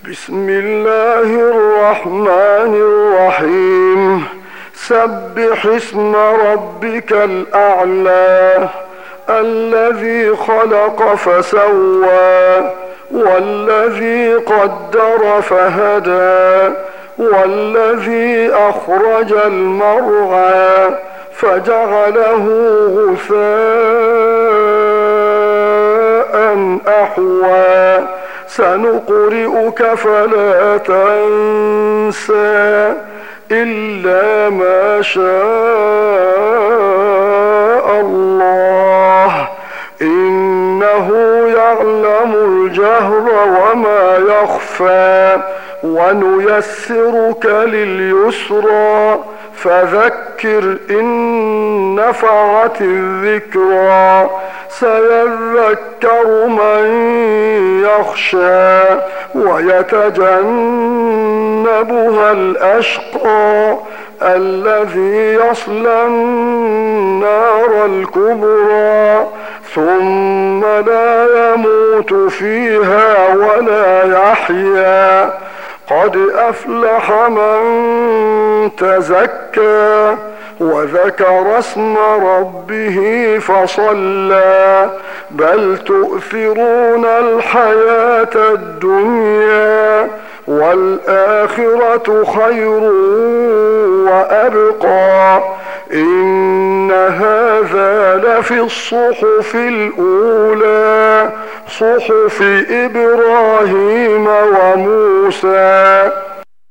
بسم الله الرحمن الرحيم. سبح اسم ربك الأعلى الذي خلق فسوى والذي قدر فهدى والذي أخرج المرعى فجعله غثاء أحوى سنقرئك فلا تنسى إلا ما شاء الله إنه يعلم الجهر وما يخفى ونيسرك لليسرى فذكر إن نفعت الذكرى سيذكر من يخشى ويتجنبها الأشقى الذي يصلى النار الكبرى ثم لا يموت فيها ولا يحيا قد أفلح من تزكى وذكر اسم ربه فصلى بل تؤثرون الحياة الدنيا والآخرة خير وأبقى إن هذا لفي الصحف الأولى صحف إبراهيم وموسى.